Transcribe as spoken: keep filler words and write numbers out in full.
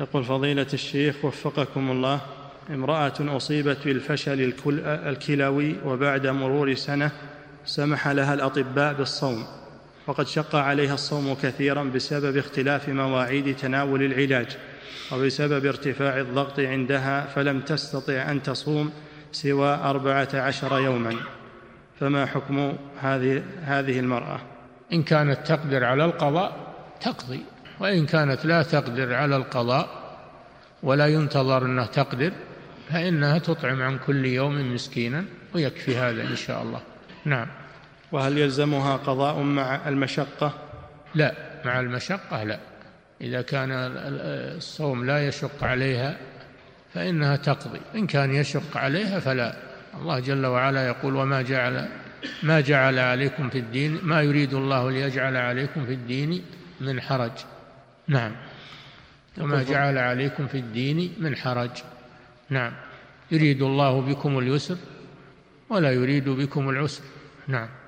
يقول فضيلة الشيخ وفقكم الله، امرأة أصيبت بالفشل الكلوي وبعد مرور سنة سمح لها الأطباء بالصوم، وقد شق عليها الصوم كثيرا بسبب اختلاف مواعيد تناول العلاج وبسبب ارتفاع الضغط عندها، فلم تستطع أن تصوم سوى أربعة عشر يوما، فما حكم هذه هذه المرأة؟ إن كانت تقدر على القضاء تقضي، وإن كانت لا تقدر على القضاء ولا ينتظر أنها تقدر فإنها تطعم عن كل يوم مسكينا ويكفي هذا إن شاء الله. نعم. وهل يلزمها قضاء مع المشقة؟ لا، مع المشقة لا. إذا كان الصوم لا يشق عليها فإنها تقضي، إن كان يشق عليها فلا. الله جل وعلا يقول وما جعل ما جعل عليكم في الدين ما يريد الله ليجعل عليكم في الدين من حرج. نعم. وما جعل عليكم في الدين من حرج. نعم. يريد الله بكم اليسر ولا يريد بكم العسر. نعم.